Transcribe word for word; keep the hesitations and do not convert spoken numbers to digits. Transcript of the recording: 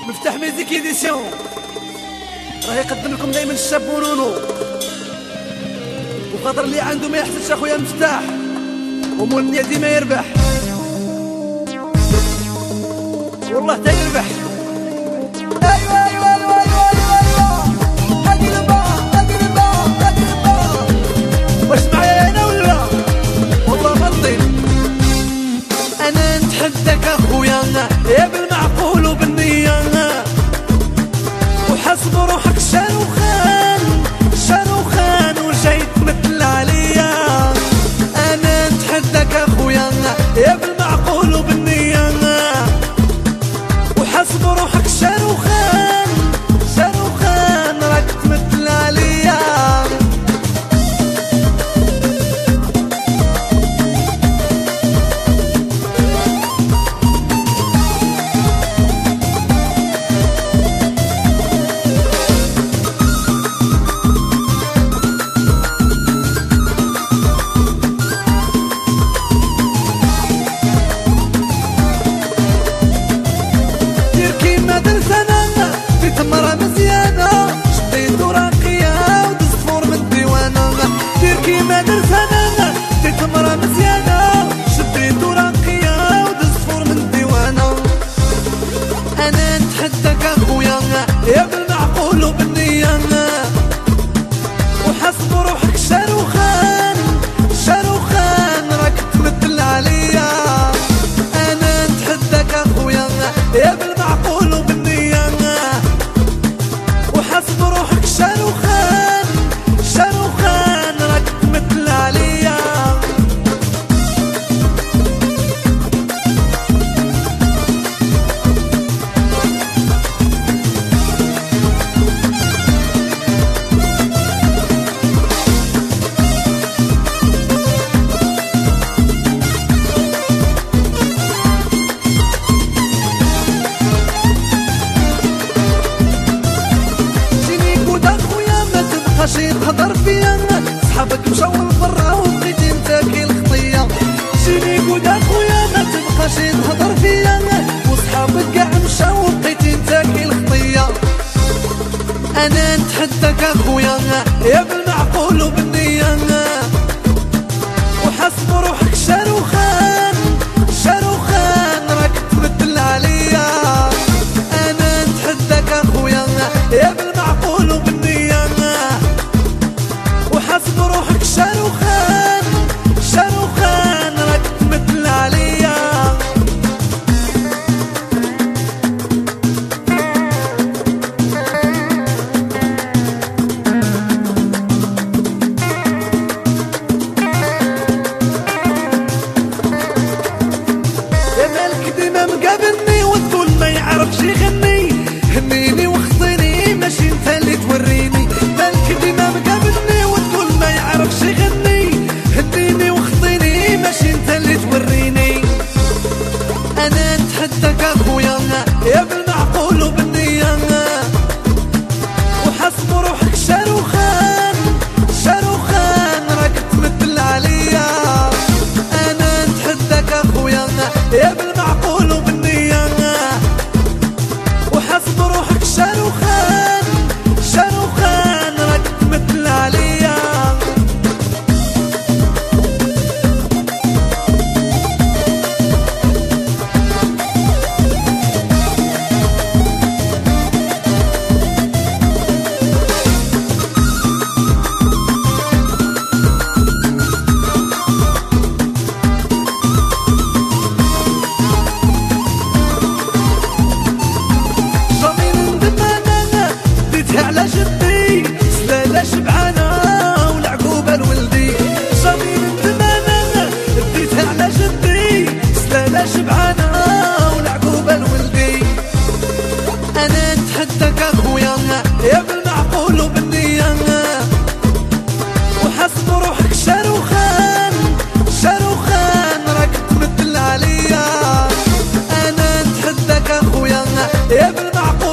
مفتاح ميزيك ايديسيون راه يقدم لكم دايما الشاب ونونو، وخاطر اللي عنده ما يحسدش اخويا مفتاح، ومول النية ديما يربح والله تا يربح. ايوا ايوا ايوا ايوا ايوا هادي البا هادي البا هادي البا، واش معايا انا ولا والله ما نطير. انا نتحداك اخويا يا بالمعقول وبالنية، وحسب روحك شاروخان شاروخان وجاي تمثل عليا. انا نتحداك اخويا يا بالمعقول وبالنية، وحسب روحك شاروخان شاروخان راك تمثل عليا. تمرة مزيانة شديتو راقية ودز فور من ديوانة، دير كيما درت انا دي تمرة مزيانة شديتو راقية ودز فور من ديوانة. انا نتحداك اخويا يا بالمعقول وبالنية، وحسب روحك شاروخان شاروخان راك تمثل عليا. انا نتحداك اخويا يا بالمعقول وبالنية، حسب روحك شاروخان شاروخان راك تمثل عليا. ماشي تهضر فيا صحابك مشاو لبرا وبقيتي نتاكي الخطيه. جيني قود اخويا ما تبقاش تهضر فيا وصحابك كاع مشاو وبقيتي نتاكي الخطيه. انا نتحداك اخويا يا بالمعقول وبالنية، وحسب روحك شاروخان شاروخان راك تمثل عليا. انا نتحداك اخويا يا بالمعقول وبالنية، وحسب روحك شاروخان شاروخان راك تمثل عليا. يا مالك ديما مقابلني وتقول ما يعرفش يغني، هنيني وخطيني ماشي انت اللي توريني. مالك ديما مقابلني وتقول ما يعرفش يغني، هديني وخطيني ماشي انت اللي توريني. انا نتحداك اخويا يا بالمعقول وبالنية، وحسب روحك شاروخان شاروخان راك تمثل عليا. انا نتحداك اخويا يا بالمعقول وبالنية، وحسب روحك شاروخان شاروخان راك تمثل عليا. على جدي سلالة شبعانة والعقوبة لولدي، جميل ندمانة ديتها على جدي سلالة شبعانة والعقوبة لولدي. أنا نتحداك أخويا يا بالمعقول وبالنية، وحسب روحك شاروخان شاروخان راك تمثل عليا. أنا نتحداك أخويا يا بالمعقول